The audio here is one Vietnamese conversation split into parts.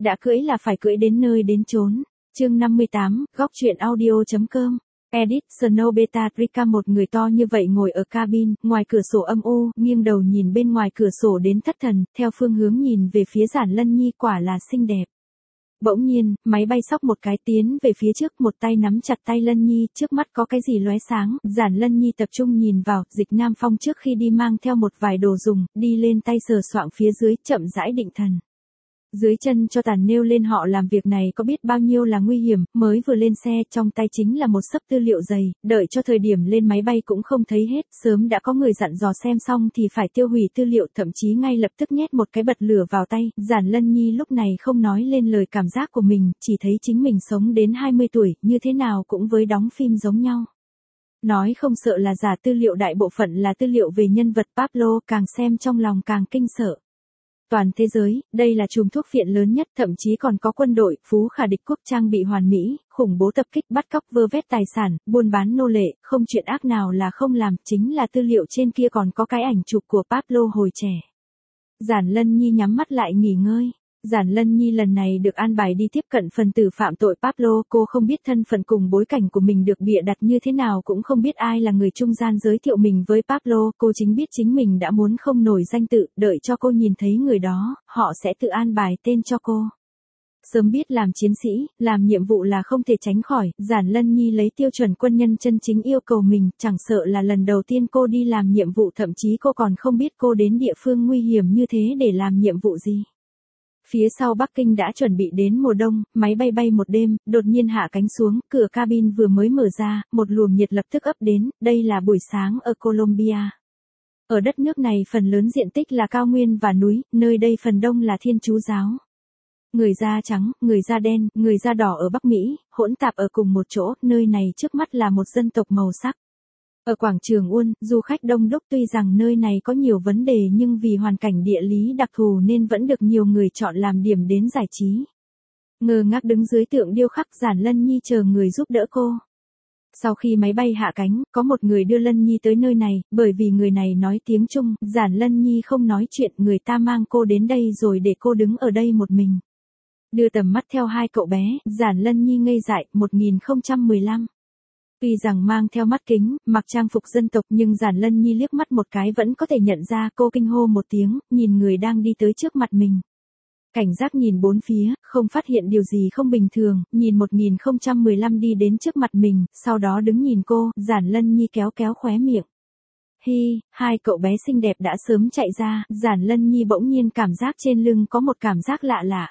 đã cưỡi là phải cưỡi đến nơi đến chốn. Chương 58, góc truyện audio.com. Edit, Snow Beta Trika, một người to như vậy ngồi ở cabin, ngoài cửa sổ âm u, nghiêng đầu nhìn bên ngoài cửa sổ đến thất thần, theo phương hướng nhìn về phía Giản Lân Nhi, quả là xinh đẹp. Bỗng nhiên, máy bay xóc một cái tiến về phía trước, một tay nắm chặt tay Lân Nhi, trước mắt có cái gì lóe sáng, Giản Lân Nhi tập trung nhìn vào, Dịch Nam Phong trước khi đi mang theo một vài đồ dùng, đi lên tay sờ soạng phía dưới, chậm rãi định thần. Dưới chân cho tàn nêu lên họ làm việc này có biết bao nhiêu là nguy hiểm, mới vừa lên xe, trong tay chính là một xấp tư liệu dày, đợi cho thời điểm lên máy bay cũng không thấy hết, sớm đã có người dặn dò xem xong thì phải tiêu hủy tư liệu, thậm chí ngay lập tức nhét một cái bật lửa vào tay. Giản Lân Nhi lúc này không nói lên lời cảm giác của mình, chỉ thấy chính mình sống đến 20 tuổi, như thế nào cũng với đóng phim giống nhau. Nói không sợ là giả, tư liệu đại bộ phận là tư liệu về nhân vật Pablo, càng xem trong lòng càng kinh sợ. Toàn thế giới, đây là chùm thuốc phiện lớn nhất, thậm chí còn có quân đội, phú khả địch quốc, trang bị hoàn mỹ, khủng bố tập kích, bắt cóc, vơ vét tài sản, buôn bán nô lệ, không chuyện ác nào là không làm, chính là tư liệu trên kia còn có cái ảnh chụp của Pablo hồi trẻ. Giản Lân Nhi nhắm mắt lại nghỉ ngơi. Giản Lân Nhi lần này được an bài đi tiếp cận phần tử phạm tội Pablo, cô không biết thân phận cùng bối cảnh của mình được bịa đặt như thế nào, cũng không biết ai là người trung gian giới thiệu mình với Pablo, cô chính biết chính mình đã muốn không nổi danh tự, đợi cho cô nhìn thấy người đó, họ sẽ tự an bài tên cho cô. Sớm biết làm chiến sĩ, làm nhiệm vụ là không thể tránh khỏi, Giản Lân Nhi lấy tiêu chuẩn quân nhân chân chính yêu cầu mình, chẳng sợ là lần đầu tiên cô đi làm nhiệm vụ, thậm chí cô còn không biết cô đến địa phương nguy hiểm như thế để làm nhiệm vụ gì. Phía sau Bắc Kinh đã chuẩn bị đến mùa đông, máy bay bay một đêm, đột nhiên hạ cánh xuống, cửa cabin vừa mới mở ra, một luồng nhiệt lập tức ập đến, đây là buổi sáng ở Colombia. Ở đất nước này phần lớn diện tích là cao nguyên và núi, nơi đây phần đông là Thiên Chúa giáo. Người da trắng, người da đen, người da đỏ ở Bắc Mỹ, hỗn tạp ở cùng một chỗ, nơi này trước mắt là một dân tộc màu sắc. Ở quảng trường Uôn, du khách đông đúc, tuy rằng nơi này có nhiều vấn đề nhưng vì hoàn cảnh địa lý đặc thù nên vẫn được nhiều người chọn làm điểm đến giải trí. Ngơ ngác đứng dưới tượng điêu khắc, Giản Lân Nhi chờ người giúp đỡ cô. Sau khi máy bay hạ cánh, có một người đưa Lân Nhi tới nơi này, bởi vì người này nói tiếng Trung, Giản Lân Nhi không nói chuyện, người ta mang cô đến đây rồi để cô đứng ở đây một mình. Đưa tầm mắt theo hai cậu bé, Giản Lân Nhi ngây dại. 1015. Tuy rằng mang theo mắt kính, mặc trang phục dân tộc nhưng Giản Lân Nhi liếc mắt một cái vẫn có thể nhận ra, cô kinh hô một tiếng, nhìn người đang đi tới trước mặt mình. Cảnh giác nhìn bốn phía, không phát hiện điều gì không bình thường, nhìn 1015 đi đến trước mặt mình, sau đó đứng nhìn cô, Giản Lân Nhi kéo kéo khóe miệng. Hi, hai cậu bé xinh đẹp đã sớm chạy ra, Giản Lân Nhi bỗng nhiên cảm giác trên lưng có một cảm giác lạ lạ.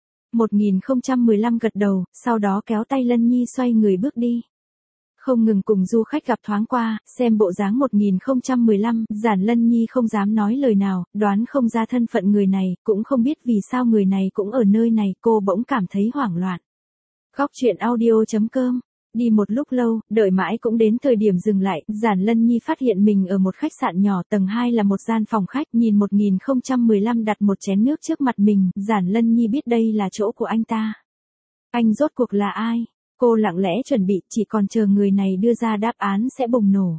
1015 gật đầu, sau đó kéo tay Lân Nhi xoay người bước đi. Không ngừng cùng du khách gặp thoáng qua, xem bộ dáng 1015, Giản Lân Nhi không dám nói lời nào, đoán không ra thân phận người này, cũng không biết vì sao người này cũng ở nơi này, cô bỗng cảm thấy hoảng loạn. Góc truyện audio.com. Đi một lúc lâu, đợi mãi cũng đến thời điểm dừng lại, Giản Lân Nhi phát hiện mình ở một khách sạn nhỏ, tầng 2 là một gian phòng khách, nhìn 1015 đặt một chén nước trước mặt mình, Giản Lân Nhi biết đây là chỗ của anh ta. Anh rốt cuộc là ai? Cô lặng lẽ chuẩn bị, chỉ còn chờ người này đưa ra đáp án sẽ bùng nổ.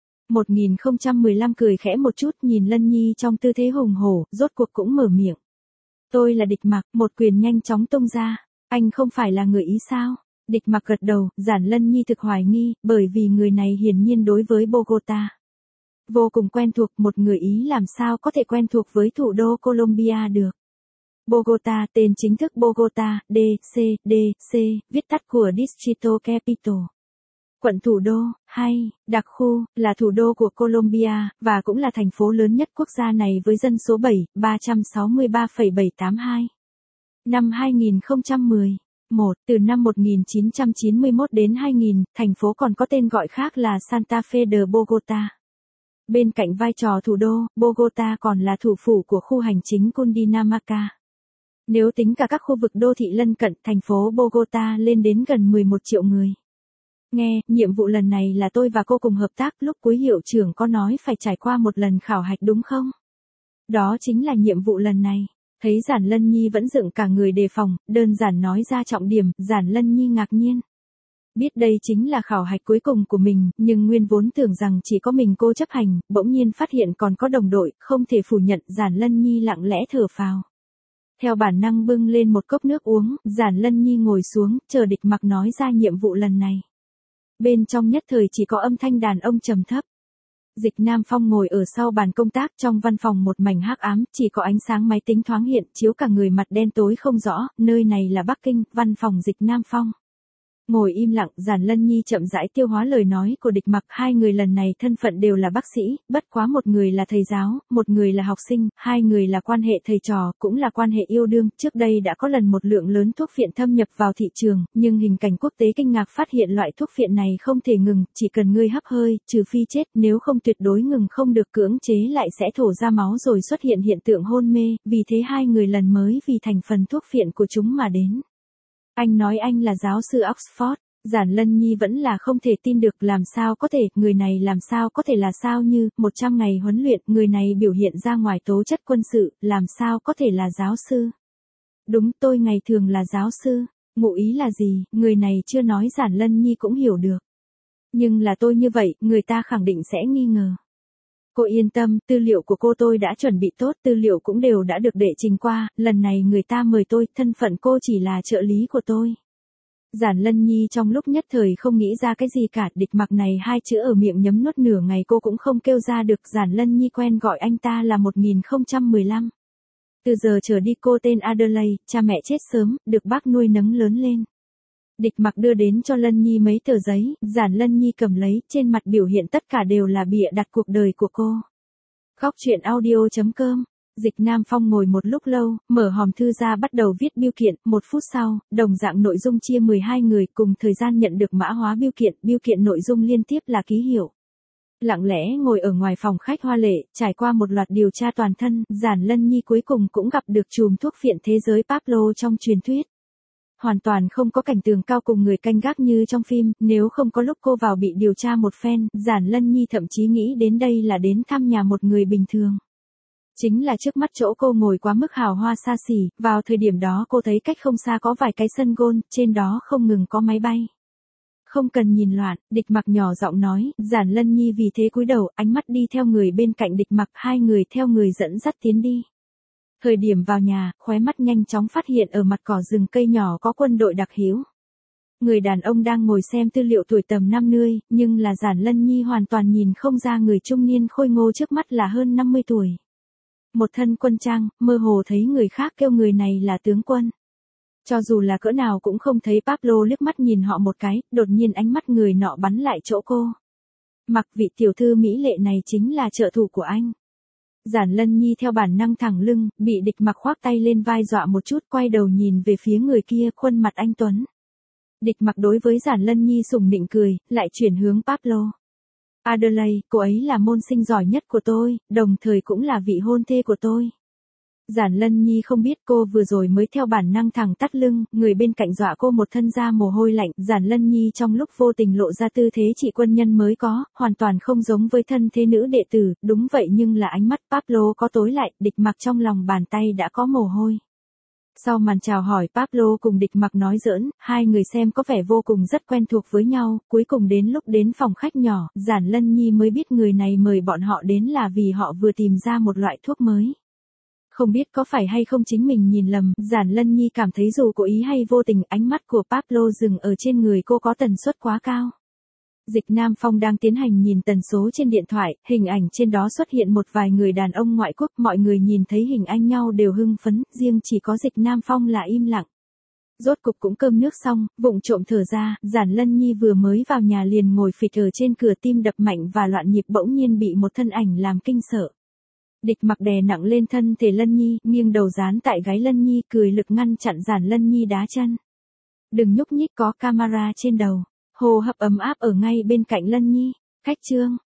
1015 cười khẽ một chút, nhìn Lân Nhi trong tư thế hùng hổ, rốt cuộc cũng mở miệng. Tôi là Địch Mặc, một quyền nhanh chóng tung ra. Anh không phải là người Ý sao? Địch Mặc gật đầu, Giản Lân Nhi thực hoài nghi, bởi vì người này hiển nhiên đối với Bogota vô cùng quen thuộc, một người Ý làm sao có thể quen thuộc với thủ đô Colombia được. Bogota, tên chính thức Bogota, D.C., viết tắt của Distrito Capital. Quận thủ đô, hay, đặc khu, là thủ đô của Colombia, và cũng là thành phố lớn nhất quốc gia này với dân số 363,782. Năm 2010. Từ năm 1991 đến 2000, thành phố còn có tên gọi khác là Santa Fe de Bogota. Bên cạnh vai trò thủ đô, Bogota còn là thủ phủ của khu hành chính Cundinamarca. Nếu tính cả các khu vực đô thị lân cận, thành phố Bogota lên đến gần 11 triệu người. Nghe, nhiệm vụ lần này là tôi và cô cùng hợp tác, lúc cuối hiệu trưởng có nói phải trải qua một lần khảo hạch đúng không? Đó chính là nhiệm vụ lần này. Thấy Giản Lân Nhi vẫn dựng cả người đề phòng, đơn giản nói ra trọng điểm, Giản Lân Nhi ngạc nhiên. Biết đây chính là khảo hạch cuối cùng của mình, nhưng nguyên vốn tưởng rằng chỉ có mình cô chấp hành, bỗng nhiên phát hiện còn có đồng đội, không thể phủ nhận, Giản Lân Nhi lặng lẽ thở phào. Theo bản năng bưng lên một cốc nước uống, Giản Lân Nhi ngồi xuống, chờ Địch Mặc nói ra nhiệm vụ lần này. Bên trong nhất thời chỉ có âm thanh đàn ông trầm thấp. Dịch Nam Phong ngồi ở sau bàn công tác, trong văn phòng một mảnh hắc ám, chỉ có ánh sáng máy tính thoáng hiện, chiếu cả người mặt đen tối không rõ, nơi này là Bắc Kinh, văn phòng Dịch Nam Phong. Ngồi im lặng, Giản Lân Nhi chậm rãi tiêu hóa lời nói của Địch Mặc, hai người lần này thân phận đều là bác sĩ, bất quá một người là thầy giáo, một người là học sinh, hai người là quan hệ thầy trò, cũng là quan hệ yêu đương, trước đây đã có lần một lượng lớn thuốc phiện thâm nhập vào thị trường, nhưng hình cảnh quốc tế kinh ngạc phát hiện loại thuốc phiện này không thể ngừng, chỉ cần ngươi hấp hơi, trừ phi chết, nếu không tuyệt đối ngừng không được, cưỡng chế lại sẽ thổ ra máu rồi xuất hiện hiện tượng hôn mê, vì thế hai người lần mới vì thành phần thuốc phiện của chúng mà đến. Anh nói anh là giáo sư Oxford, Giản Lân Nhi vẫn là không thể tin được, làm sao có thể, người này làm sao có thể là sao như, 100 ngày huấn luyện, người này biểu hiện ra ngoài tố chất quân sự, làm sao có thể là giáo sư. Đúng, tôi ngày thường là giáo sư, ngụ ý là gì, người này chưa nói Giản Lân Nhi cũng hiểu được. Nhưng là tôi như vậy, người ta khẳng định sẽ nghi ngờ. Cô yên tâm, tư liệu của cô tôi đã chuẩn bị tốt, tư liệu cũng đều đã được đệ trình qua, lần này người ta mời tôi, thân phận cô chỉ là trợ lý của tôi. Giản Lân Nhi trong lúc nhất thời không nghĩ ra cái gì cả, Địch Mặc này hai chữ ở miệng nhấm nuốt nửa ngày cô cũng không kêu ra được, Giản Lân Nhi quen gọi anh ta là 1015. Từ giờ trở đi cô tên Adelaide, cha mẹ chết sớm, được bác nuôi nấng lớn lên. Địch Mặc đưa đến cho Lân Nhi mấy tờ giấy, Giản Lân Nhi cầm lấy, trên mặt biểu hiện tất cả đều là bịa đặt cuộc đời của cô. Góc truyện audio.com. Dịch Nam Phong ngồi một lúc lâu, mở hòm thư ra bắt đầu viết biêu kiện, 1 phút sau, đồng dạng nội dung chia 12 người, cùng thời gian nhận được mã hóa biêu kiện nội dung liên tiếp là ký hiệu. Lặng lẽ ngồi ở ngoài phòng khách hoa lệ, trải qua một loạt điều tra toàn thân, Giản Lân Nhi cuối cùng cũng gặp được chùm thuốc phiện thế giới Pablo trong truyền thuyết. Hoàn toàn không có cảnh tường cao cùng người canh gác như trong phim, nếu không có lúc cô vào bị điều tra một phen, Giản Lân Nhi thậm chí nghĩ đến đây là đến thăm nhà một người bình thường. Chính là trước mắt chỗ cô ngồi quá mức hào hoa xa xỉ, vào thời điểm đó cô thấy cách không xa có vài cái sân golf, trên đó không ngừng có máy bay. Không cần nhìn loạn, Địch Mặc nhỏ giọng nói, Giản Lân Nhi vì thế cúi đầu, ánh mắt đi theo người bên cạnh Địch Mặc, hai người theo người dẫn dắt tiến đi. Thời điểm vào nhà, khóe mắt nhanh chóng phát hiện ở mặt cỏ rừng cây nhỏ có quân đội đặc hữu. Người đàn ông đang ngồi xem tư liệu tuổi tầm 50, nhưng là Giản Lân Nhi hoàn toàn nhìn không ra người trung niên khôi ngô trước mắt là hơn 50 tuổi. Một thân quân trang, mơ hồ thấy người khác kêu người này là tướng quân. Cho dù là cỡ nào cũng không thấy Pablo liếc mắt nhìn họ một cái, đột nhiên ánh mắt người nọ bắn lại chỗ cô. Mặc vị tiểu thư mỹ lệ này chính là trợ thủ của anh. Giản Lân Nhi theo bản năng thẳng lưng, bị Địch Mặc khoác tay lên vai dọa một chút, quay đầu nhìn về phía người kia, khuôn mặt anh tuấn. Địch Mặc đối với Giản Lân Nhi sủng nịnh cười, lại chuyển hướng Pablo. Adelaide, cô ấy là môn sinh giỏi nhất của tôi, đồng thời cũng là vị hôn thê của tôi. Giản Lân Nhi không biết cô vừa rồi mới theo bản năng thẳng tắt lưng, người bên cạnh dọa cô một thân da mồ hôi lạnh, Giản Lân Nhi trong lúc vô tình lộ ra tư thế chị quân nhân mới có, hoàn toàn không giống với thân thế nữ đệ tử, đúng vậy nhưng là ánh mắt Pablo có tối lại, Địch Mặc trong lòng bàn tay đã có mồ hôi. Sau màn chào hỏi Pablo cùng Địch Mặc nói giỡn, hai người xem có vẻ vô cùng rất quen thuộc với nhau, cuối cùng đến lúc đến phòng khách nhỏ, Giản Lân Nhi mới biết người này mời bọn họ đến là vì họ vừa tìm ra một loại thuốc mới. Không biết có phải hay không chính mình nhìn lầm, Giản Lân Nhi cảm thấy dù cố ý hay vô tình, ánh mắt của Pablo dừng ở trên người cô có tần suất quá cao. Dịch Nam Phong đang tiến hành nhìn tần số trên điện thoại, hình ảnh trên đó xuất hiện một vài người đàn ông ngoại quốc, mọi người nhìn thấy hình ảnh nhau đều hưng phấn, riêng chỉ có Dịch Nam Phong là im lặng. Rốt cục cũng cơm nước xong, vụng trộm thở ra, Giản Lân Nhi vừa mới vào nhà liền ngồi phịch ở trên cửa, tim đập mạnh và loạn nhịp, bỗng nhiên bị một thân ảnh làm kinh sợ. Địch Mặc đè nặng lên thân thể Lân Nhi, nghiêng đầu dán tại gáy Lân Nhi, cười lực ngăn chặn Giản Lân Nhi đá chân. Đừng nhúc nhích, có camera trên đầu. Hô hấp ấm áp ở ngay bên cạnh Lân Nhi. Khách trương.